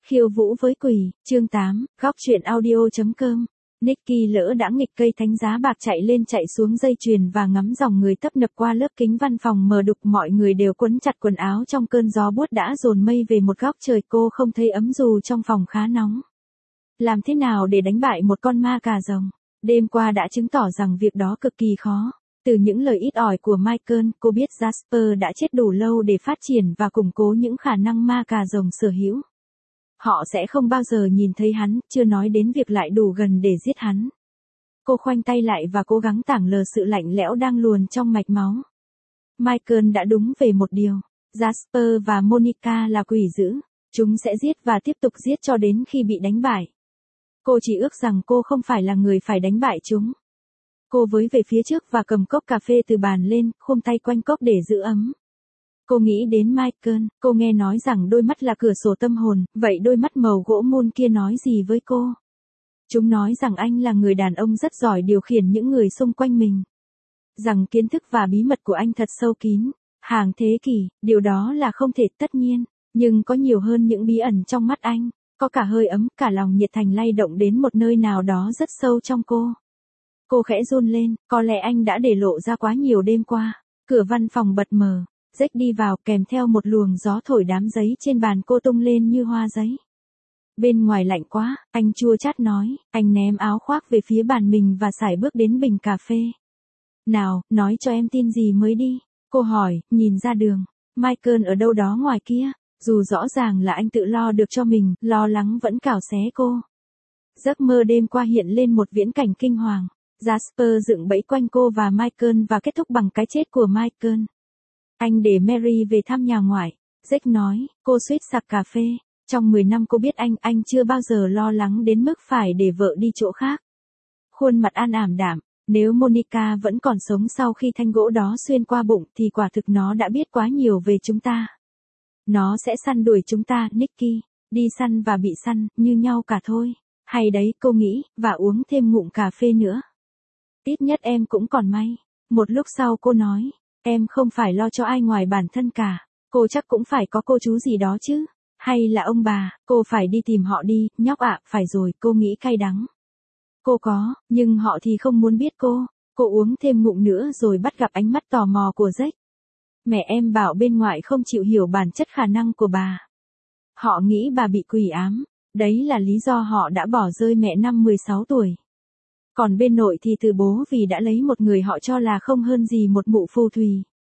Khiêu vũ với quỷ, chương 8, góc truyện audio.com. Nicky lỡ đã nghịch cây thánh giá bạc chạy lên chạy xuống dây chuyền và ngắm dòng người tấp nập qua lớp kính văn phòng mờ đục, mọi người đều quấn chặt quần áo trong cơn gió buốt đã dồn mây về một góc trời. Cô không thấy ấm dù trong phòng khá nóng. Làm thế nào để đánh bại một con ma cà rồng? Đêm qua đã chứng tỏ rằng việc đó cực kỳ khó. Từ những lời ít ỏi của Michael, cô biết Jasper đã chết đủ lâu để phát triển và củng cố những khả năng ma cà rồng sở hữu. Họ sẽ không bao giờ nhìn thấy hắn, chưa nói đến việc lại đủ gần để giết hắn. Cô khoanh tay lại và cố gắng tảng lờ sự lạnh lẽo đang luồn trong mạch máu. Michael đã đúng về một điều. Jasper và Monica là quỷ dữ. Chúng sẽ giết và tiếp tục giết cho đến khi bị đánh bại. Cô chỉ ước rằng cô không phải là người phải đánh bại chúng. Cô với về phía trước và cầm cốc cà phê từ bàn lên, khum tay quanh cốc để giữ ấm. Cô nghĩ đến Michael, cô nghe nói rằng đôi mắt là cửa sổ tâm hồn, vậy đôi mắt màu gỗ mun kia nói gì với cô? Chúng nói rằng anh là người đàn ông rất giỏi điều khiển những người xung quanh mình. Rằng kiến thức và bí mật của anh thật sâu kín, hàng thế kỷ, điều đó là không thể tất nhiên, nhưng có nhiều hơn những bí ẩn trong mắt anh, có cả hơi ấm, cả lòng nhiệt thành lay động đến một nơi nào đó rất sâu trong cô. Cô khẽ run lên, có lẽ anh đã để lộ ra quá nhiều đêm qua. Cửa văn phòng bật mở. Jack đi vào kèm theo một luồng gió thổi đám giấy trên bàn cô tung lên như hoa giấy. Bên ngoài lạnh quá, anh chua chát nói, anh ném áo khoác về phía bàn mình và sải bước đến bình cà phê. Nào, nói cho em tin gì mới đi, cô hỏi, nhìn ra đường. Michael ở đâu đó ngoài kia, dù rõ ràng là anh tự lo được cho mình, lo lắng vẫn cào xé cô. Giấc mơ đêm qua hiện lên một viễn cảnh kinh hoàng. Jasper dựng bẫy quanh cô và Michael và kết thúc bằng cái chết của Michael. Anh để Mary về thăm nhà ngoại. Jack nói, cô suýt sặc cà phê. Trong 10 năm cô biết anh chưa bao giờ lo lắng đến mức phải để vợ đi chỗ khác. Khuôn mặt An ảm đạm, nếu Monica vẫn còn sống sau khi thanh gỗ đó xuyên qua bụng thì quả thực nó đã biết quá nhiều về chúng ta. Nó sẽ săn đuổi chúng ta, Nicky. Đi săn và bị săn, như nhau cả thôi. Hay đấy, cô nghĩ, và uống thêm ngụm cà phê nữa. Ít nhất em cũng còn may. Một lúc sau cô nói, em không phải lo cho ai ngoài bản thân cả. Cô chắc cũng phải có cô chú gì đó chứ. Hay là ông bà, cô phải đi tìm họ đi, nhóc ạ, phải rồi, cô nghĩ cay đắng. Cô có, nhưng họ thì không muốn biết cô. Cô uống thêm ngụm nữa rồi bắt gặp ánh mắt tò mò của Jack. Mẹ em bảo bên ngoài không chịu hiểu bản chất khả năng của bà. Họ nghĩ bà bị quỷ ám. Đấy là lý do họ đã bỏ rơi mẹ năm 16 tuổi. Còn bên nội thì từ bố vì đã lấy một người họ cho là không hơn gì một mụ phù thủy.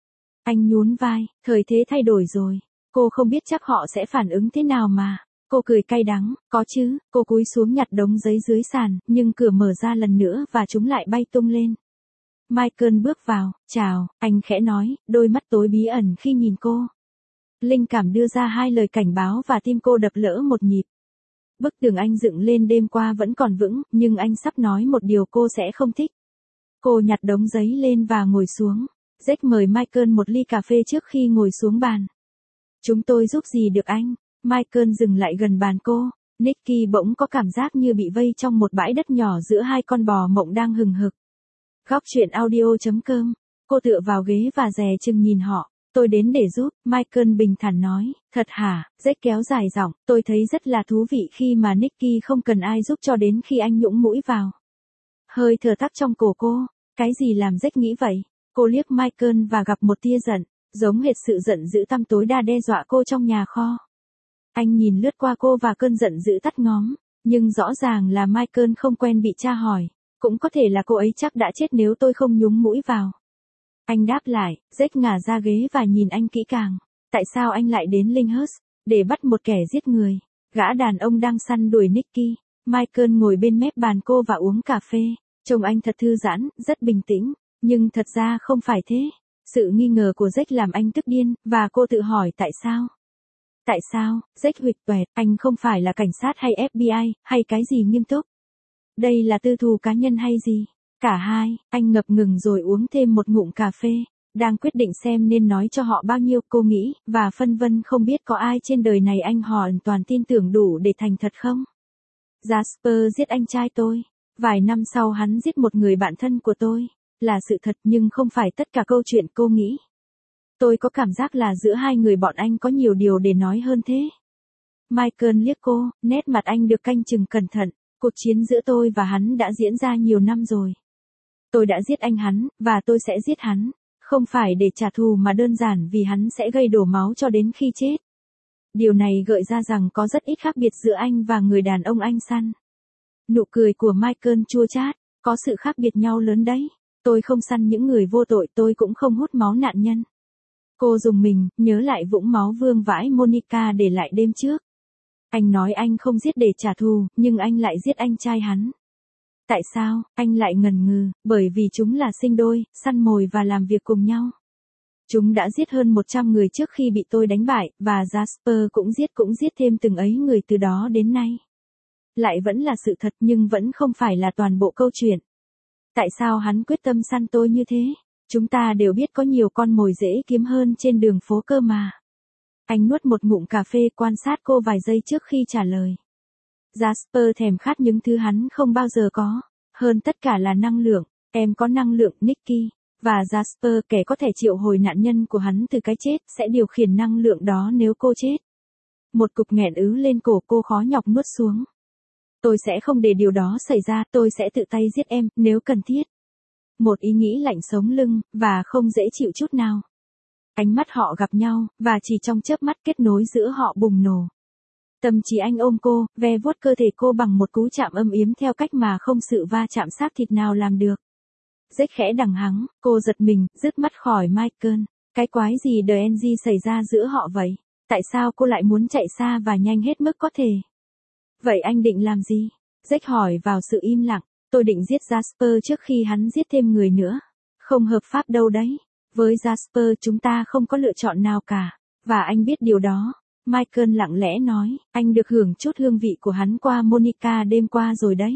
Anh nhún vai, thời thế thay đổi rồi. Cô không biết chắc họ sẽ phản ứng thế nào mà. Cô cười cay đắng, có chứ, cô cúi xuống nhặt đống giấy dưới sàn, nhưng cửa mở ra lần nữa và chúng lại bay tung lên. Michael bước vào, chào, anh khẽ nói, đôi mắt tối bí ẩn khi nhìn cô. Linh cảm đưa ra 2 lời cảnh báo và tim cô đập lỡ một nhịp. Bức tường anh dựng lên đêm qua vẫn còn vững, nhưng anh sắp nói một điều cô sẽ không thích. Cô nhặt đống giấy lên và ngồi xuống. Jack mời Michael một ly cà phê trước khi ngồi xuống bàn. Chúng tôi giúp gì được anh? Michael dừng lại gần bàn cô. Nicky bỗng có cảm giác như bị vây trong một bãi đất nhỏ giữa 2 con bò mộng đang hừng hực. Góc truyện audio.com. Cô tựa vào ghế và dè chừng nhìn họ. Tôi đến để giúp, Michael bình thản nói, thật hả, Jack kéo dài giọng, tôi thấy rất là thú vị khi mà Nicky không cần ai giúp cho đến khi anh nhũng mũi vào. Hơi thở tắc trong cổ cô, cái gì làm Jack nghĩ vậy? Cô liếc Michael và gặp một tia giận, giống hệt sự giận dữ tăm tối đa đe dọa cô trong nhà kho. Anh nhìn lướt qua cô và cơn giận dữ tắt ngóm, nhưng rõ ràng là Michael không quen bị tra hỏi, cũng có thể là cô ấy chắc đã chết nếu tôi không nhúng mũi vào. Anh đáp lại, Jack ngả ra ghế và nhìn anh kỹ càng. Tại sao anh lại đến Lyndhurst? Để bắt một kẻ giết người. Gã đàn ông đang săn đuổi Nicky. Michael ngồi bên mép bàn cô và uống cà phê. Trông anh thật thư giãn, rất bình tĩnh. Nhưng thật ra không phải thế. Sự nghi ngờ của Jack làm anh tức điên, và cô tự hỏi tại sao? Tại sao? Jack huỵch toẹt, anh không phải là cảnh sát hay FBI, hay cái gì nghiêm túc. Đây là tư thù cá nhân hay gì? Cả hai, anh ngập ngừng rồi uống thêm một ngụm cà phê, đang quyết định xem nên nói cho họ bao nhiêu cô nghĩ, và phân vân không biết có ai trên đời này anh hoàn toàn tin tưởng đủ để thành thật không. Jasper giết anh trai tôi, vài năm sau hắn giết một người bạn thân của tôi, là sự thật nhưng không phải tất cả câu chuyện cô nghĩ. Tôi có cảm giác là giữa 2 người bọn anh có nhiều điều để nói hơn thế. Michael liếc cô, nét mặt anh được canh chừng cẩn thận. Cuộc chiến giữa tôi và hắn đã diễn ra nhiều năm rồi. Tôi đã giết anh hắn, và tôi sẽ giết hắn. Không phải để trả thù mà đơn giản vì hắn sẽ gây đổ máu cho đến khi chết. Điều này gợi ra rằng có rất ít khác biệt giữa anh và người đàn ông anh săn. Nụ cười của Michael chua chát, có sự khác biệt nhau lớn đấy. Tôi không săn những người vô tội, tôi cũng không hút máu nạn nhân. Cô dùng mình, nhớ lại vũng máu vương vãi Monica để lại đêm trước. Anh nói anh không giết để trả thù, nhưng anh lại giết anh trai hắn. Tại sao, anh lại ngần ngừ, bởi vì chúng là sinh đôi, săn mồi và làm việc cùng nhau. Chúng đã giết hơn 100 người trước khi bị tôi đánh bại, và Jasper cũng giết thêm từng ấy người từ đó đến nay. Lại vẫn là sự thật nhưng vẫn không phải là toàn bộ câu chuyện. Tại sao hắn quyết tâm săn tôi như thế? Chúng ta đều biết có nhiều con mồi dễ kiếm hơn trên đường phố cơ mà. Anh nuốt một ngụm cà phê quan sát cô vài giây trước khi trả lời. Jasper thèm khát những thứ hắn không bao giờ có. Hơn tất cả là năng lượng. Em có năng lượng, Nicky. Và Jasper, kẻ có thể triệu hồi nạn nhân của hắn từ cái chết, sẽ điều khiển năng lượng đó nếu cô chết. Một cục nghẹn ứ lên cổ cô khó nhọc nuốt xuống. Tôi sẽ không để điều đó xảy ra, tôi sẽ tự tay giết em, nếu cần thiết. Một ý nghĩ lạnh sống lưng, và không dễ chịu chút nào. Ánh mắt họ gặp nhau, và chỉ trong chớp mắt kết nối giữa họ bùng nổ. Tâm trí anh ôm cô, ve vuốt cơ thể cô bằng một cú chạm âm yếm theo cách mà không sự va chạm xác thịt nào làm được. Rách khẽ đằng hắng, cô giật mình, dứt mắt khỏi Michael. Cái quái gì DNG xảy ra giữa họ vậy? Tại sao cô lại muốn chạy xa và nhanh hết mức có thể? Vậy anh định làm gì? Rách hỏi vào sự im lặng. Tôi định giết Jasper trước khi hắn giết thêm người nữa. Không hợp pháp đâu đấy. Với Jasper chúng ta không có lựa chọn nào cả. Và anh biết điều đó. Michael lặng lẽ nói, anh được hưởng chút hương vị của hắn qua Monica đêm qua rồi đấy.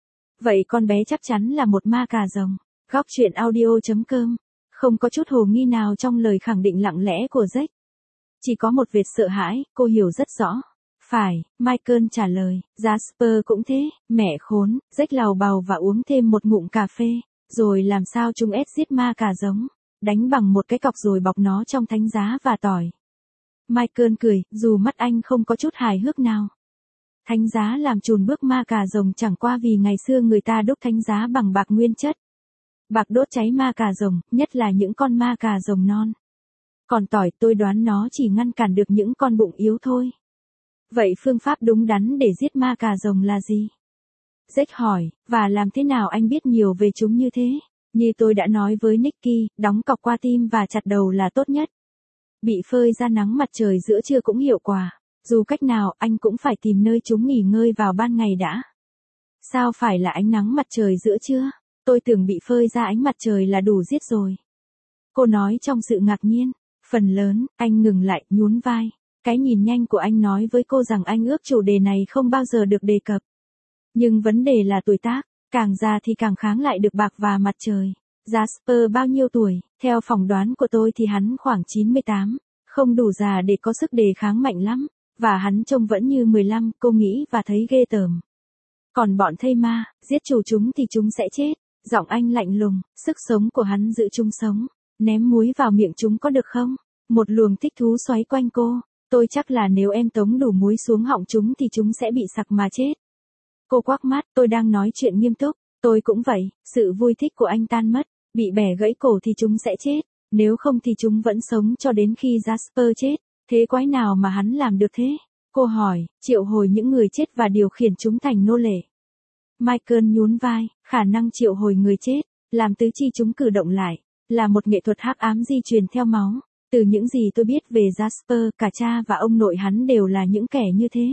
Vậy con bé chắc chắn là một ma cà rồng. Góc truyện audio.com. Không có chút hồ nghi nào trong lời khẳng định lặng lẽ của Jack. Chỉ có một vệt sợ hãi, cô hiểu rất rõ. Phải, Michael trả lời, Jasper cũng thế, mẹ khốn, Jack lào bào và uống thêm một ngụm cà phê. Rồi làm sao chúng ép giết ma cà giống? Đánh bằng một cái cọc rồi bọc nó trong thánh giá và tỏi. Michael cười, dù mắt anh không có chút hài hước nào. Thánh giá làm chùn bước ma cà rồng chẳng qua vì ngày xưa người ta đúc thánh giá bằng bạc nguyên chất. Bạc đốt cháy ma cà rồng, nhất là những con ma cà rồng non. Còn tỏi tôi đoán nó chỉ ngăn cản được những con bụng yếu thôi. Vậy phương pháp đúng đắn để giết ma cà rồng là gì? Jack hỏi, và làm thế nào anh biết nhiều về chúng như thế? Như tôi đã nói với Nicky, đóng cọc qua tim và chặt đầu là tốt nhất. Bị phơi ra nắng mặt trời giữa trưa cũng hiệu quả. Dù cách nào anh cũng phải tìm nơi chúng nghỉ ngơi vào ban ngày đã. Sao phải là ánh nắng mặt trời giữa trưa? Tôi tưởng bị phơi ra ánh mặt trời là đủ giết rồi. Cô nói trong sự ngạc nhiên. Phần lớn, anh ngừng lại, nhún vai. Cái nhìn nhanh của anh nói với cô rằng anh ước chủ đề này không bao giờ được đề cập. Nhưng vấn đề là tuổi tác, càng già thì càng kháng lại được bạc và mặt trời. Jasper bao nhiêu tuổi? Theo phỏng đoán của tôi thì hắn khoảng 98, không đủ già để có sức đề kháng mạnh lắm, và hắn trông vẫn như 15, cô nghĩ và thấy ghê tởm. Còn bọn thây ma, giết chủ chúng thì chúng sẽ chết. Giọng anh lạnh lùng, sức sống của hắn giữ chúng sống. Ném muối vào miệng chúng có được không? Một luồng thích thú xoáy quanh cô. Tôi chắc là nếu em tống đủ muối xuống họng chúng thì chúng sẽ bị sặc mà chết. Cô quắc mắt, tôi đang nói chuyện nghiêm túc. Tôi cũng vậy, sự vui thích của anh tan mất. Bị bẻ gãy cổ thì chúng sẽ chết. Nếu không thì chúng vẫn sống cho đến khi Jasper chết. Thế quái nào mà hắn làm được thế? Cô hỏi, triệu hồi những người chết và điều khiển chúng thành nô lệ. Michael nhún vai, khả năng triệu hồi người chết, làm tứ chi chúng cử động lại, là một nghệ thuật hắc ám di truyền theo máu. Từ những gì tôi biết về Jasper, cả cha và ông nội hắn đều là những kẻ như thế.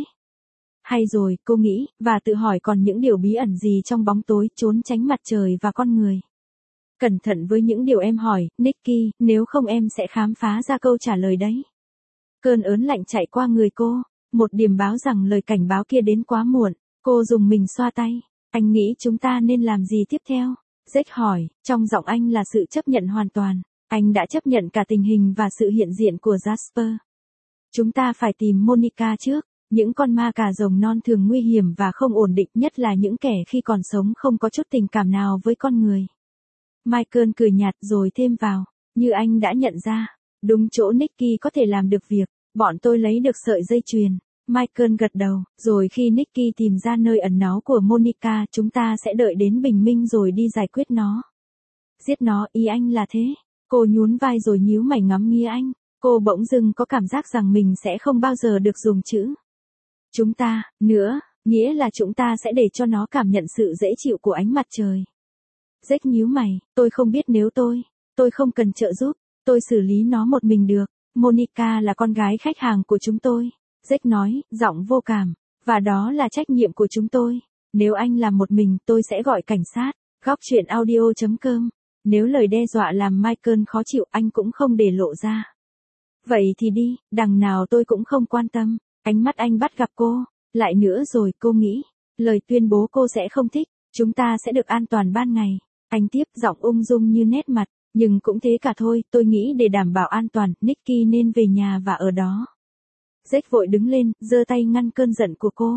Hay rồi, cô nghĩ, và tự hỏi còn những điều bí ẩn gì trong bóng tối, trốn tránh mặt trời và con người. Cẩn thận với những điều em hỏi, Nicky, nếu không em sẽ khám phá ra câu trả lời đấy. Cơn ớn lạnh chạy qua người cô, một điềm báo rằng lời cảnh báo kia đến quá muộn. Cô dùng mình xoa tay. Anh nghĩ chúng ta nên làm gì tiếp theo? Jack hỏi, trong giọng anh là sự chấp nhận hoàn toàn. Anh đã chấp nhận cả tình hình và sự hiện diện của Jasper. Chúng ta phải tìm Monica trước. Những con ma cà rồng non thường nguy hiểm và không ổn định, nhất là những kẻ khi còn sống không có chút tình cảm nào với con người. Michael cười nhạt rồi thêm vào, như anh đã nhận ra, đúng chỗ Nicky có thể làm được việc, bọn tôi lấy được sợi dây chuyền. Michael gật đầu, rồi khi Nicky tìm ra nơi ẩn náu của Monica, chúng ta sẽ đợi đến bình minh rồi đi giải quyết nó. Giết nó, ý anh là thế. Cô nhún vai rồi nhíu mày ngắm nghía anh. Cô bỗng dưng có cảm giác rằng mình sẽ không bao giờ được dùng chữ chúng ta nữa, nghĩa là chúng ta sẽ để cho nó cảm nhận sự dễ chịu của ánh mặt trời. Jack nhíu mày, tôi không biết nếu tôi không cần trợ giúp, tôi xử lý nó một mình được. Monica là con gái khách hàng của chúng tôi. Jack nói, giọng vô cảm, và đó là trách nhiệm của chúng tôi. Nếu anh làm một mình, tôi sẽ gọi cảnh sát. Góc truyện audio.com. Nếu lời đe dọa làm Michael khó chịu, anh cũng không để lộ ra. Vậy thì đi, đằng nào tôi cũng không quan tâm. Ánh mắt anh bắt gặp cô. Lại nữa rồi, cô nghĩ, lời tuyên bố cô sẽ không thích. Chúng ta sẽ được an toàn ban ngày. Anh tiếp, giọng ung dung như nét mặt. Nhưng cũng thế cả thôi, tôi nghĩ để đảm bảo an toàn, Nicky nên về nhà và ở đó. Jack vội đứng lên, giơ tay ngăn cơn giận của cô.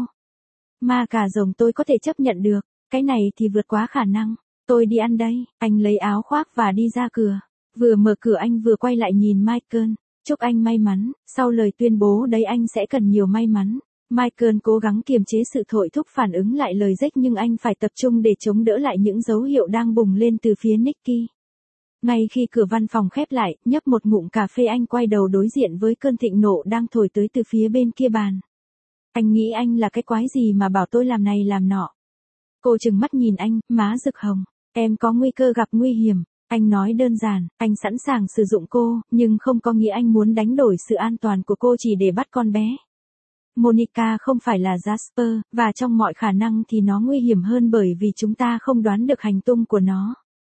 Ma cà rồng tôi có thể chấp nhận được, cái này thì vượt quá khả năng. Tôi đi ăn đây. Anh lấy áo khoác và đi ra cửa. Vừa mở cửa anh vừa quay lại nhìn Michael. Chúc anh may mắn, sau lời tuyên bố đấy anh sẽ cần nhiều may mắn. Michael cố gắng kiềm chế sự thổi thúc phản ứng lại lời Jack, nhưng anh phải tập trung để chống đỡ lại những dấu hiệu đang bùng lên từ phía Nicky. Ngay khi cửa văn phòng khép lại, nhấp một ngụm cà phê, anh quay đầu đối diện với cơn thịnh nộ đang thổi tới từ phía bên kia bàn. Anh nghĩ anh là cái quái gì mà bảo tôi làm này làm nọ. Cô trừng mắt nhìn anh, má rực hồng. Em có nguy cơ gặp nguy hiểm. Anh nói đơn giản, anh sẵn sàng sử dụng cô, nhưng không có nghĩa anh muốn đánh đổi sự an toàn của cô chỉ để bắt con bé. Monica không phải là Jasper, và trong mọi khả năng thì nó nguy hiểm hơn bởi vì chúng ta không đoán được hành tung của nó.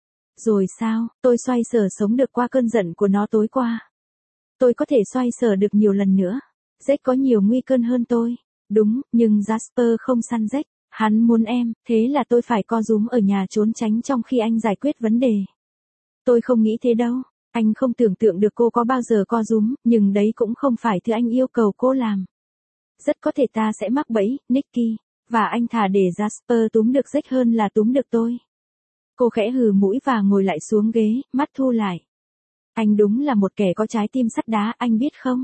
Rồi sao, tôi xoay sở sống được qua cơn giận của nó tối qua. Tôi có thể xoay sở được nhiều lần nữa. Jack có nhiều nguy cơ hơn tôi. Đúng, nhưng Jasper không săn Jack. Hắn muốn em, thế là tôi phải co rúm ở nhà trốn tránh trong khi anh giải quyết vấn đề. Tôi không nghĩ thế đâu. Anh không tưởng tượng được cô có bao giờ co rúm, nhưng đấy cũng không phải thứ anh yêu cầu cô làm. Rất có thể ta sẽ mắc bẫy, Nicky, và anh thà để Jasper túm được Jack hơn là túm được tôi. Cô khẽ hừ mũi và ngồi lại xuống ghế, mắt thu lại. Anh đúng là một kẻ có trái tim sắt đá, anh biết không?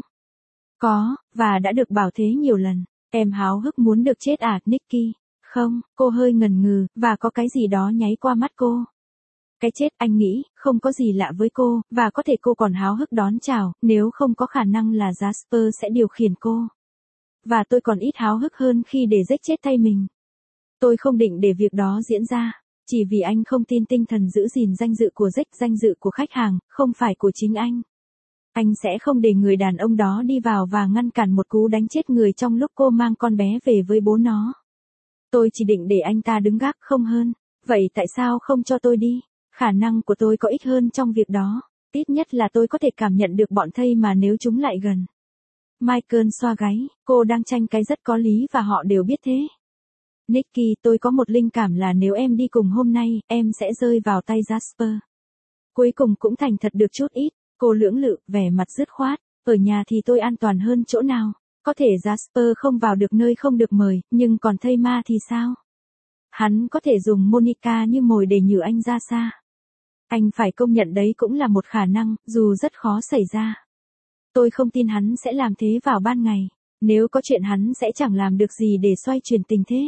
Có, và đã được bảo thế nhiều lần. Em háo hức muốn được chết à, Nicky? Không, cô hơi ngần ngừ, và có cái gì đó nháy qua mắt cô. Cái chết, anh nghĩ, không có gì lạ với cô, và có thể cô còn háo hức đón chào, nếu không có khả năng là Jasper sẽ điều khiển cô. Và tôi còn ít háo hức hơn khi để Jack chết thay mình. Tôi không định để việc đó diễn ra, chỉ vì anh không tin tinh thần giữ gìn danh dự của Jack, danh dự của khách hàng, không phải của chính anh. Anh sẽ không để người đàn ông đó đi vào và ngăn cản một cú đánh chết người trong lúc cô mang con bé về với bố nó. Tôi chỉ định để anh ta đứng gác không hơn. Vậy tại sao không cho tôi đi? Khả năng của tôi có ích hơn trong việc đó. Ít nhất là tôi có thể cảm nhận được bọn thây mà nếu chúng lại gần. Michael xoa gáy, cô đang tranh cái rất có lý và họ đều biết thế. Nicky, tôi có một linh cảm là nếu em đi cùng hôm nay, em sẽ rơi vào tay Jasper. Cuối cùng cũng thành thật được chút ít. Cô lưỡng lự, vẻ mặt dứt khoát. Ở nhà thì tôi an toàn hơn chỗ nào? Có thể Jasper không vào được nơi không được mời, nhưng còn thây ma thì sao? Hắn có thể dùng Monica như mồi để nhử anh ra xa. Anh phải công nhận đấy cũng là một khả năng, dù rất khó xảy ra. Tôi không tin hắn sẽ làm thế vào ban ngày. Nếu có chuyện hắn sẽ chẳng làm được gì để xoay chuyển tình thế.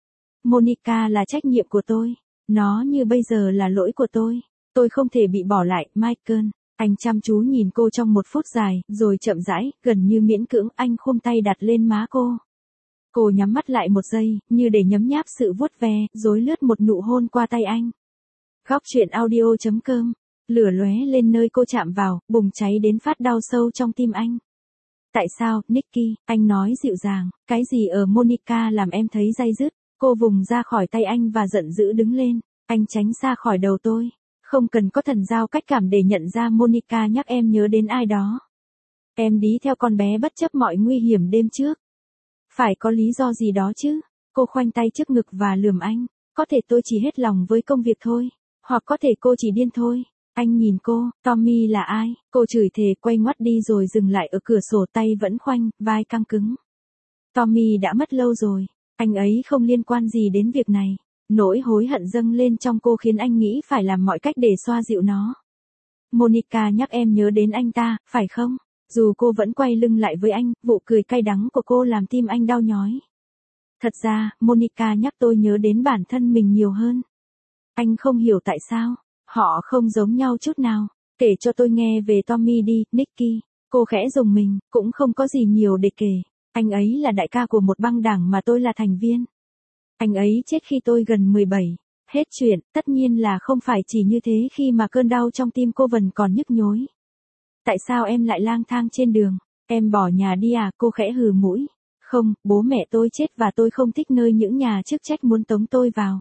Monica là trách nhiệm của tôi. Nó như bây giờ là lỗi của tôi. Tôi không thể bị bỏ lại, Michael. Anh chăm chú nhìn cô trong một phút dài, rồi chậm rãi, gần như miễn cưỡng, anh khum tay đặt lên má cô. Cô nhắm mắt lại một giây, như để nhấm nháp sự vuốt ve, rồi lướt một nụ hôn qua tay anh. Góc truyện audio.com. Lửa lóe lên nơi cô chạm vào, bùng cháy đến phát đau sâu trong tim anh. Tại sao, Nicky? Anh nói dịu dàng, cái gì ở Monica làm em thấy day dứt? Cô vùng ra khỏi tay anh và giận dữ đứng lên. Anh tránh xa khỏi đầu tôi. Không cần có thần giao cách cảm để nhận ra Monica nhắc em nhớ đến ai đó. Em đi theo con bé bất chấp mọi nguy hiểm đêm trước. Phải có lý do gì đó chứ? Cô khoanh tay trước ngực và lườm anh. Có thể tôi chỉ hết lòng với công việc thôi. Hoặc có thể cô chỉ điên thôi. Anh nhìn cô, Tommy là ai? Cô chửi thề quay ngoắt đi rồi dừng lại ở cửa sổ, tay vẫn khoanh, vai căng cứng. Tommy đã mất lâu rồi. Anh ấy không liên quan gì đến việc này. Nỗi hối hận dâng lên trong cô khiến anh nghĩ phải làm mọi cách để xoa dịu nó. Monica nhắc em nhớ đến anh ta, phải không? Dù cô vẫn quay lưng lại với anh, vụ cười cay đắng của cô làm tim anh đau nhói. Thật ra, Monica nhắc tôi nhớ đến bản thân mình nhiều hơn. Anh không hiểu tại sao, họ không giống nhau chút nào. Kể cho tôi nghe về Tommy đi, Nicky. Cô khẽ rùng mình, cũng không có gì nhiều để kể. Anh ấy là đại ca của một băng đảng mà tôi là thành viên. Anh ấy chết khi tôi gần 17. Hết chuyện, tất nhiên là không phải chỉ như thế khi mà cơn đau trong tim cô vẫn còn nhức nhối. Tại sao em lại lang thang trên đường? Em bỏ nhà đi à? Cô khẽ hừ mũi. Không, bố mẹ tôi chết và tôi không thích nơi những nhà chức trách muốn tống tôi vào.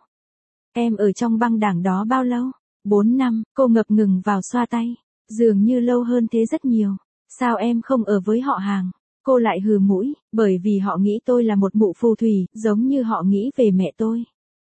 Em ở trong băng đảng đó bao lâu? 4 năm, cô ngập ngừng vào xoa tay. Dường như lâu hơn thế rất nhiều. Sao em không ở với họ hàng? Cô lại hừ mũi, bởi vì họ nghĩ tôi là một mụ phù thủy, giống như họ nghĩ về mẹ tôi.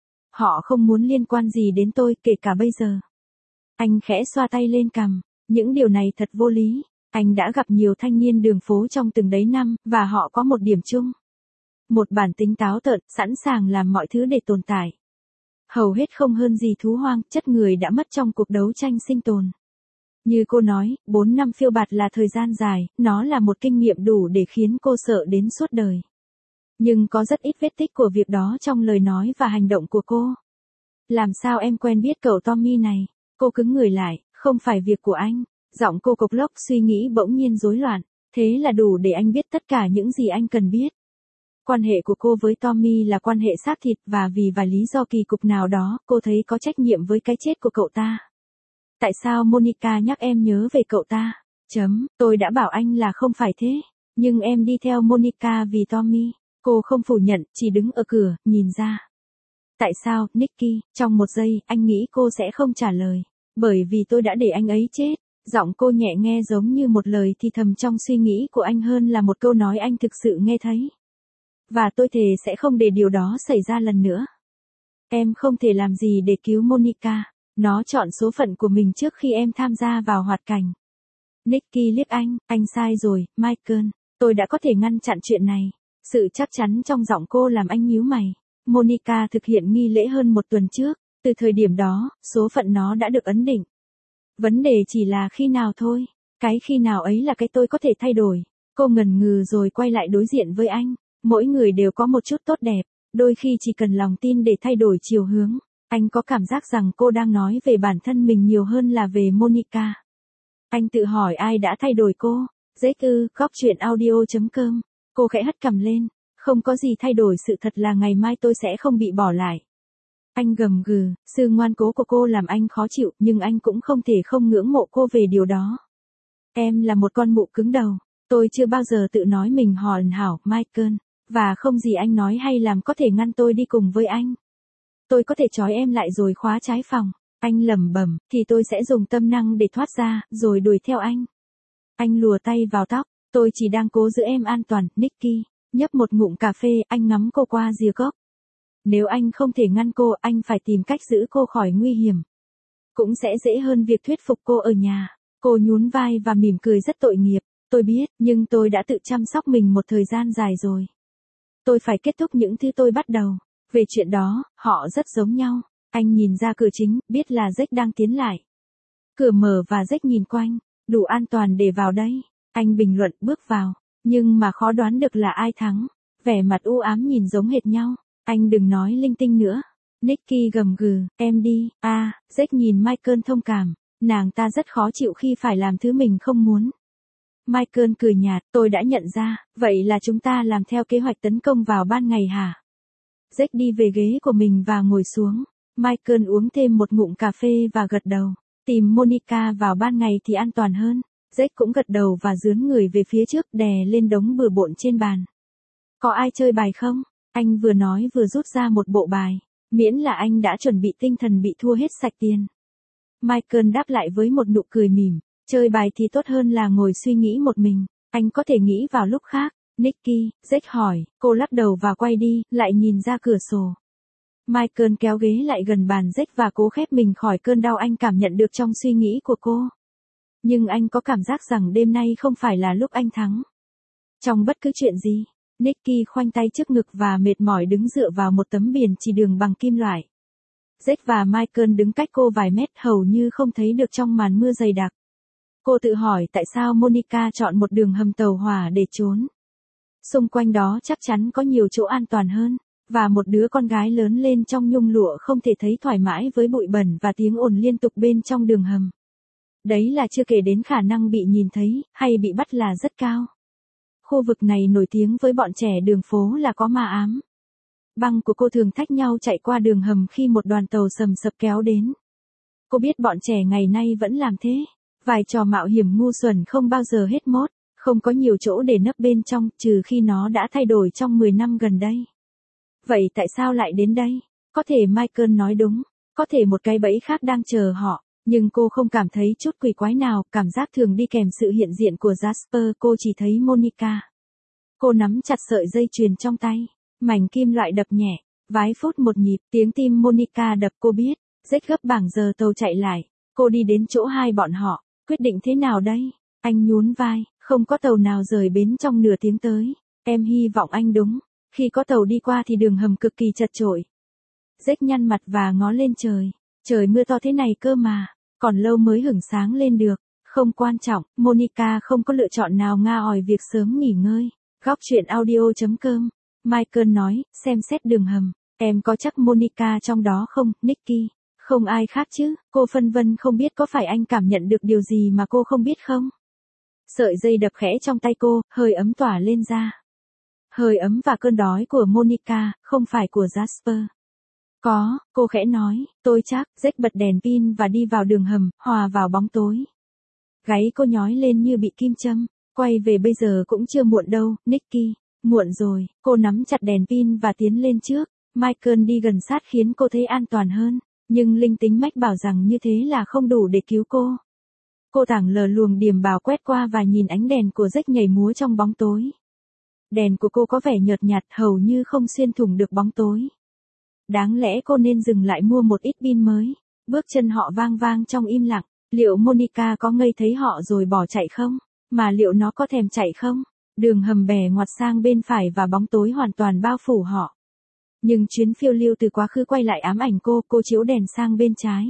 Họ không muốn liên quan gì đến tôi, kể cả bây giờ. Anh khẽ xoa tay lên cằm. Những điều này thật vô lý. Anh đã gặp nhiều thanh niên đường phố trong từng đấy năm, và họ có một điểm chung. Một bản tính táo tợn, sẵn sàng làm mọi thứ để tồn tại. Hầu hết không hơn gì thú hoang, chất người đã mất trong cuộc đấu tranh sinh tồn. Như cô nói, 4 năm phiêu bạt là thời gian dài, nó là một kinh nghiệm đủ để khiến cô sợ đến suốt đời. Nhưng có rất ít vết tích của việc đó trong lời nói và hành động của cô. Làm sao em quen biết cậu Tommy này? Cô cứng người lại, không phải việc của anh. Giọng cô cộc lốc, suy nghĩ bỗng nhiên rối loạn. Thế là đủ để anh biết tất cả những gì anh cần biết. Quan hệ của cô với Tommy là quan hệ xác thịt và vì vài lý do kỳ cục nào đó, cô thấy có trách nhiệm với cái chết của cậu ta. Tại sao Monica nhắc em nhớ về cậu ta? Tôi đã bảo anh là không phải thế. Nhưng em đi theo Monica vì Tommy. Cô không phủ nhận, chỉ đứng ở cửa, nhìn ra. Tại sao, Nicky? Trong một giây, anh nghĩ cô sẽ không trả lời. Bởi vì tôi đã để anh ấy chết. Giọng cô nhẹ nghe giống như một lời thì thầm trong suy nghĩ của anh hơn là một câu nói anh thực sự nghe thấy. Và tôi thề sẽ không để điều đó xảy ra lần nữa. Em không thể làm gì để cứu Monica. Nó chọn số phận của mình trước khi em tham gia vào hoạt cảnh. Nicky liếc anh sai rồi, Michael. Tôi đã có thể ngăn chặn chuyện này. Sự chắc chắn trong giọng cô làm anh nhíu mày. Monica thực hiện nghi lễ hơn 1 tuần trước. Từ thời điểm đó, số phận nó đã được ấn định. Vấn đề chỉ là khi nào thôi. Cái khi nào ấy là cái tôi có thể thay đổi. Cô ngần ngừ rồi quay lại đối diện với anh. Mỗi người đều có một chút tốt đẹp. Đôi khi chỉ cần lòng tin để thay đổi chiều hướng. Anh có cảm giác rằng cô đang nói về bản thân mình nhiều hơn là về Monica. Anh tự hỏi ai đã thay đổi cô. Jake góc chuyện audio.com. Cô khẽ hất cằm lên. Không có gì thay đổi, sự thật là ngày mai tôi sẽ không bị bỏ lại. Anh gầm gừ, sự ngoan cố của cô làm anh khó chịu, nhưng anh cũng không thể không ngưỡng mộ cô về điều đó. Em là một con mụ cứng đầu. Tôi chưa bao giờ tự nói mình hoàn hảo, Michael. Và không gì anh nói hay làm có thể ngăn tôi đi cùng với anh. Tôi có thể trói em lại rồi khóa trái phòng. Anh lẩm bẩm, thì tôi sẽ dùng tâm năng để thoát ra, rồi đuổi theo anh. Anh lùa tay vào tóc. Tôi chỉ đang cố giữ em an toàn, Nicky. Nhấp một ngụm cà phê, anh ngắm cô qua rìa cốc. Nếu anh không thể ngăn cô, anh phải tìm cách giữ cô khỏi nguy hiểm. Cũng sẽ dễ hơn việc thuyết phục cô ở nhà. Cô nhún vai và mỉm cười rất tội nghiệp. Tôi biết, nhưng tôi đã tự chăm sóc mình một thời gian dài rồi. Tôi phải kết thúc những thứ tôi bắt đầu. Về chuyện đó, họ rất giống nhau. Anh nhìn ra cửa chính, biết là Jake đang tiến lại. Cửa mở và Jake nhìn quanh. Đủ an toàn để vào đây. Anh bình luận bước vào. Nhưng mà khó đoán được là ai thắng. Vẻ mặt u ám nhìn giống hệt nhau. Anh đừng nói linh tinh nữa. Nicky gầm gừ, em đi. Jake nhìn Michael thông cảm. Nàng ta rất khó chịu khi phải làm thứ mình không muốn. Michael cười nhạt, tôi đã nhận ra, vậy là chúng ta làm theo kế hoạch tấn công vào ban ngày hả? Jake đi về ghế của mình và ngồi xuống. Michael uống thêm một ngụm cà phê và gật đầu. Tìm Monica vào ban ngày thì an toàn hơn. Jake cũng gật đầu và dướn người về phía trước đè lên đống bừa bộn trên bàn. Có ai chơi bài không? Anh vừa nói vừa rút ra một bộ bài. Miễn là anh đã chuẩn bị tinh thần bị thua hết sạch tiền. Michael đáp lại với một nụ cười mỉm. Chơi bài thì tốt hơn là ngồi suy nghĩ một mình. Anh có thể nghĩ vào lúc khác. Nicky, Jake hỏi. Cô lắc đầu và quay đi, lại nhìn ra cửa sổ. Michael kéo ghế lại gần bàn Jake và cố khép mình khỏi cơn đau anh cảm nhận được trong suy nghĩ của cô. Nhưng anh có cảm giác rằng đêm nay không phải là lúc anh thắng. Trong bất cứ chuyện gì, Nicky khoanh tay trước ngực và mệt mỏi đứng dựa vào một tấm biển chỉ đường bằng kim loại. Jake và Michael đứng cách cô vài mét hầu như không thấy được trong màn mưa dày đặc. Cô tự hỏi tại sao Monica chọn một đường hầm tàu hỏa để trốn. Xung quanh đó chắc chắn có nhiều chỗ an toàn hơn, và một đứa con gái lớn lên trong nhung lụa không thể thấy thoải mái với bụi bẩn và tiếng ồn liên tục bên trong đường hầm. Đấy là chưa kể đến khả năng bị nhìn thấy, hay bị bắt là rất cao. Khu vực này nổi tiếng với bọn trẻ đường phố là có ma ám. Băng của cô thường thách nhau chạy qua đường hầm khi một đoàn tàu sầm sập kéo đến. Cô biết bọn trẻ ngày nay vẫn làm thế. Vài trò mạo hiểm ngu xuẩn không bao giờ hết mốt, không có nhiều chỗ để nấp bên trong, trừ khi nó đã thay đổi trong 10 năm gần đây. Vậy tại sao lại đến đây? Có thể Michael nói đúng, có thể một cái bẫy khác đang chờ họ, nhưng cô không cảm thấy chút quỷ quái nào, cảm giác thường đi kèm sự hiện diện của Jasper, cô chỉ thấy Monica. Cô nắm chặt sợi dây chuyền trong tay, mảnh kim loại đập nhẹ, vài phút một nhịp, tiếng tim Monica đập cô biết, rách gấp bảng giờ tàu chạy lại, cô đi đến chỗ hai bọn họ, quyết định thế nào đây? Anh nhún vai, không có tàu nào rời bến trong nửa tiếng tới, em hy vọng anh đúng, khi có tàu đi qua thì đường hầm cực kỳ chật chội. Rách nhăn mặt và ngó lên trời, trời mưa to thế này cơ mà, còn lâu mới hửng sáng lên được, không quan trọng, Monica không có lựa chọn nào nga ỏi việc sớm nghỉ ngơi. Góc truyện audio.com, Michael nói, xem xét đường hầm, em có chắc Monica trong đó không, Nicky? Không ai khác chứ, cô phân vân không biết có phải anh cảm nhận được điều gì mà cô không biết không? Sợi dây đập khẽ trong tay cô, hơi ấm tỏa lên ra. Hơi ấm và cơn đói của Monica, không phải của Jasper. Có, cô khẽ nói, tôi chắc, Jack bật đèn pin và đi vào đường hầm, hòa vào bóng tối. Gáy cô nhói lên như bị kim châm, quay về bây giờ cũng chưa muộn đâu, Nicky. Muộn rồi, cô nắm chặt đèn pin và tiến lên trước, Michael đi gần sát khiến cô thấy an toàn hơn, nhưng linh tính mách bảo rằng như thế là không đủ để cứu cô. Cô thẳng lờ luồng điềm bào quét qua và nhìn ánh đèn của Jack nhảy múa trong bóng tối. Đèn của cô có vẻ nhợt nhạt hầu như không xuyên thủng được bóng tối. Đáng lẽ cô nên dừng lại mua một ít pin mới. Bước chân họ vang vang trong im lặng. Liệu Monica có ngây thấy họ rồi bỏ chạy không? Mà liệu nó có thèm chạy không? Đường hầm bè ngoặt sang bên phải và bóng tối hoàn toàn bao phủ họ. Nhưng chuyến phiêu lưu từ quá khứ quay lại ám ảnh cô chiếu đèn sang bên trái.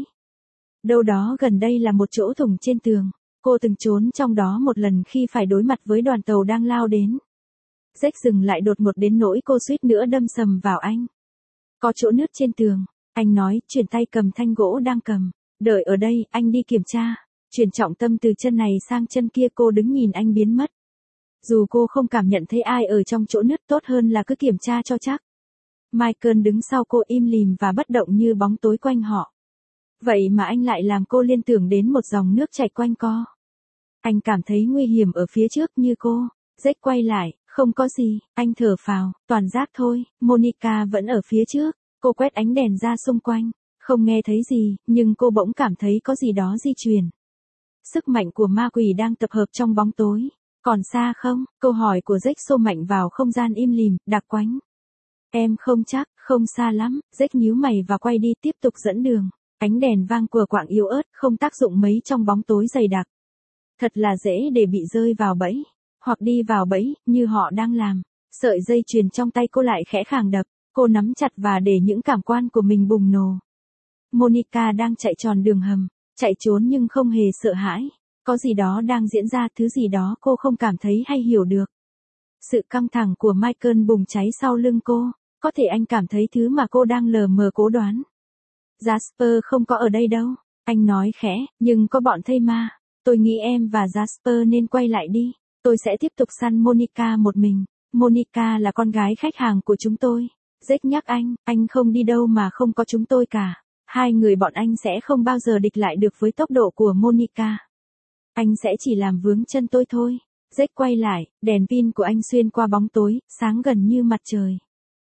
Đâu đó gần đây là một chỗ thủng trên tường. Cô từng trốn trong đó một lần khi phải đối mặt với đoàn tàu đang lao đến. Jack dừng lại đột ngột đến nỗi cô suýt nữa đâm sầm vào anh. Có chỗ nứt trên tường, anh nói, chuyển tay cầm thanh gỗ đang cầm. Đợi ở đây, anh đi kiểm tra. Chuyển trọng tâm từ chân này sang chân kia, cô đứng nhìn anh biến mất. Dù cô không cảm nhận thấy ai ở trong chỗ nứt, tốt hơn là cứ kiểm tra cho chắc. Michael đứng sau cô im lìm và bất động như bóng tối quanh họ. Vậy mà anh lại làm cô liên tưởng đến một dòng nước chảy quanh co. Anh cảm thấy nguy hiểm ở phía trước như cô. Jack quay lại, không có gì, anh thở phào, toàn rác thôi, Monica vẫn ở phía trước. Cô quét ánh đèn ra xung quanh, không nghe thấy gì, nhưng cô bỗng cảm thấy có gì đó di chuyển. Sức mạnh của ma quỷ đang tập hợp trong bóng tối. Còn xa không? Câu hỏi của Jack xô mạnh vào không gian im lìm, đặc quánh. Em không chắc, không xa lắm, Jack nhíu mày và quay đi tiếp tục dẫn đường. Ánh đèn vang của quạng yếu ớt, không tác dụng mấy trong bóng tối dày đặc. Thật là dễ để bị rơi vào bẫy, hoặc đi vào bẫy, như họ đang làm. Sợi dây chuyền trong tay cô lại khẽ khàng đập, cô nắm chặt và để những cảm quan của mình bùng nổ. Monica đang chạy tròn đường hầm, chạy trốn nhưng không hề sợ hãi. Có gì đó đang diễn ra, thứ gì đó cô không cảm thấy hay hiểu được. Sự căng thẳng của Michael bùng cháy sau lưng cô, có thể anh cảm thấy thứ mà cô đang lờ mờ cố đoán. Jasper không có ở đây đâu, anh nói khẽ, nhưng có bọn thây ma. Tôi nghĩ em và Jasper nên quay lại đi, tôi sẽ tiếp tục săn Monica một mình. Monica là con gái khách hàng của chúng tôi. Jack nhắc anh không đi đâu mà không có chúng tôi cả. Hai người bọn anh sẽ không bao giờ địch lại được với tốc độ của Monica. Anh sẽ chỉ làm vướng chân tôi thôi. Jack quay lại, đèn pin của anh xuyên qua bóng tối, sáng gần như mặt trời.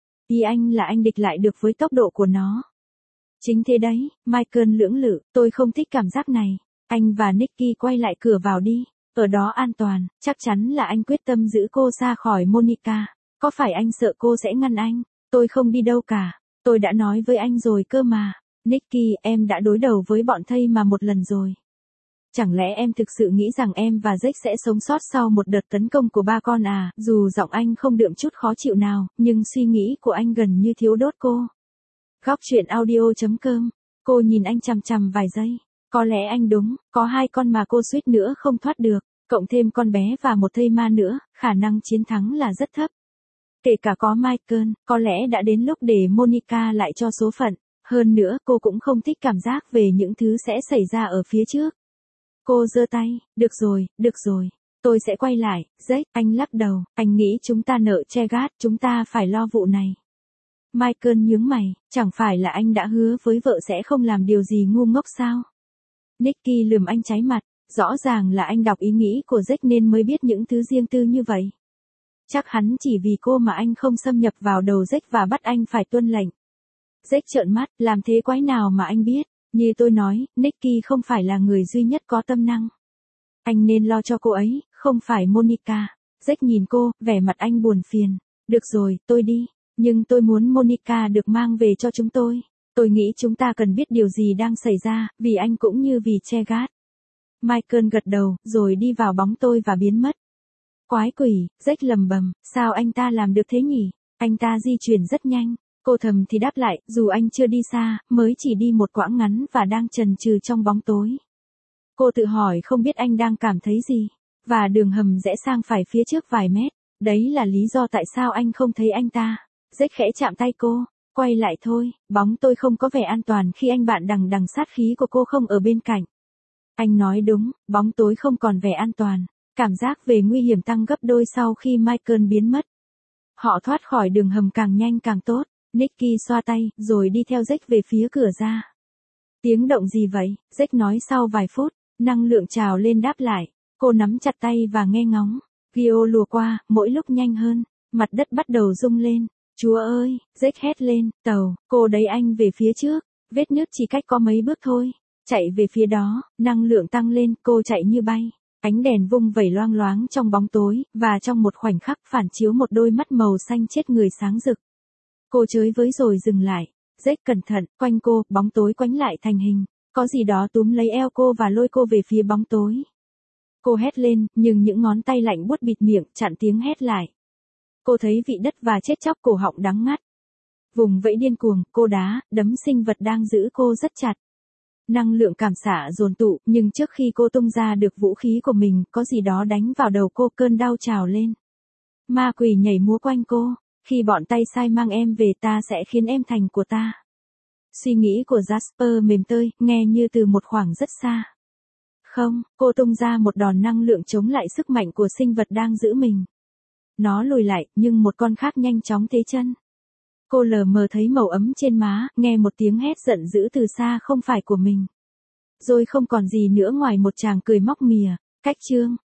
Ý anh là anh địch lại được với tốc độ của nó. Chính thế đấy, Michael lưỡng lự, tôi không thích cảm giác này. Anh và Nicky quay lại cửa vào đi. Ở đó an toàn, chắc chắn là anh quyết tâm giữ cô xa khỏi Monica. Có phải anh sợ cô sẽ ngăn anh? Tôi không đi đâu cả. Tôi đã nói với anh rồi cơ mà. Nicky, em đã đối đầu với bọn thây mà một lần rồi. Chẳng lẽ em thực sự nghĩ rằng em và Jack sẽ sống sót sau một đợt tấn công của ba con à? Dù giọng anh không đượm chút khó chịu nào, nhưng suy nghĩ của anh gần như thiếu đốt cô. Góc truyện audio.com. Cô nhìn anh chằm chằm vài giây. Có lẽ anh đúng, có 2 con mà cô suýt nữa không thoát được, cộng thêm con bé và một thây ma nữa, khả năng chiến thắng là rất thấp. Kể cả có Michael, có lẽ đã đến lúc để Monica lại cho số phận. Hơn nữa cô cũng không thích cảm giác về những thứ sẽ xảy ra ở phía trước. Cô giơ tay, được rồi, tôi sẽ quay lại. Jake, anh lắc đầu, anh nghĩ chúng ta nợ Chegat, chúng ta phải lo vụ này. Michael nhướng mày, chẳng phải là anh đã hứa với vợ sẽ không làm điều gì ngu ngốc sao? Nicky lườm anh cháy mặt, rõ ràng là anh đọc ý nghĩ của Jake nên mới biết những thứ riêng tư như vậy. Chắc hắn chỉ vì cô mà anh không xâm nhập vào đầu Jake và bắt anh phải tuân lệnh. Jake trợn mắt, làm thế quái nào mà anh biết, như tôi nói, Nicky không phải là người duy nhất có tâm năng. Anh nên lo cho cô ấy, không phải Monica. Jake nhìn cô, vẻ mặt anh buồn phiền. Được rồi, tôi đi, nhưng tôi muốn Monica được mang về cho chúng tôi. Tôi nghĩ chúng ta cần biết điều gì đang xảy ra, vì anh cũng như vì Chegat. Michael gật đầu, rồi đi vào bóng tôi và biến mất. Quái quỷ, Jake lầm bầm, sao anh ta làm được thế nhỉ? Anh ta di chuyển rất nhanh. Cô thầm thì đáp lại, dù anh chưa đi xa, mới chỉ đi một quãng ngắn và đang chần chừ trong bóng tối. Cô tự hỏi không biết anh đang cảm thấy gì. Và đường hầm rẽ sang phải phía trước vài mét. Đấy là lý do tại sao anh không thấy anh ta. Jake khẽ chạm tay cô. Quay lại thôi, bóng tôi không có vẻ an toàn khi anh bạn đằng sát khí của cô không ở bên cạnh. Anh nói đúng, bóng tối không còn vẻ an toàn. Cảm giác về nguy hiểm tăng gấp đôi sau khi Michael biến mất. Họ thoát khỏi đường hầm càng nhanh càng tốt. Nicky xoa tay, rồi đi theo Jake về phía cửa ra. Tiếng động gì vậy? Jake nói sau vài phút, năng lượng trào lên đáp lại. Cô nắm chặt tay và nghe ngóng. Gio lùa qua, mỗi lúc nhanh hơn, mặt đất bắt đầu rung lên. Chúa ơi, Jake hét lên, tàu, cô đẩy anh về phía trước, vết nứt chỉ cách có mấy bước thôi. Chạy về phía đó, năng lượng tăng lên, cô chạy như bay. Ánh đèn vung vẩy loang loáng trong bóng tối, và trong một khoảnh khắc phản chiếu một đôi mắt màu xanh chết người sáng rực. Cô chới với rồi dừng lại. Jake cẩn thận, quanh cô, bóng tối quánh lại thành hình. Có gì đó túm lấy eo cô và lôi cô về phía bóng tối. Cô hét lên, nhưng những ngón tay lạnh buốt bịt miệng, chặn tiếng hét lại. Cô thấy vị đất và chết chóc cổ họng đắng ngắt. Vùng vẫy điên cuồng, cô đá, đấm sinh vật đang giữ cô rất chặt. Năng lượng cảm xả dồn tụ, nhưng trước khi cô tung ra được vũ khí của mình, có gì đó đánh vào đầu cô, cơn đau trào lên. Ma quỷ nhảy múa quanh cô. Khi bọn tay sai mang em về ta sẽ khiến em thành của ta. Suy nghĩ của Jasper mềm tơi, nghe như từ một khoảng rất xa. Không, cô tung ra một đòn năng lượng chống lại sức mạnh của sinh vật đang giữ mình. Nó lùi lại, nhưng một con khác nhanh chóng thế chân. Cô lờ mờ thấy màu ấm trên má, nghe một tiếng hét giận dữ từ xa không phải của mình. Rồi không còn gì nữa ngoài một chàng cười móc mỉa. Cách chương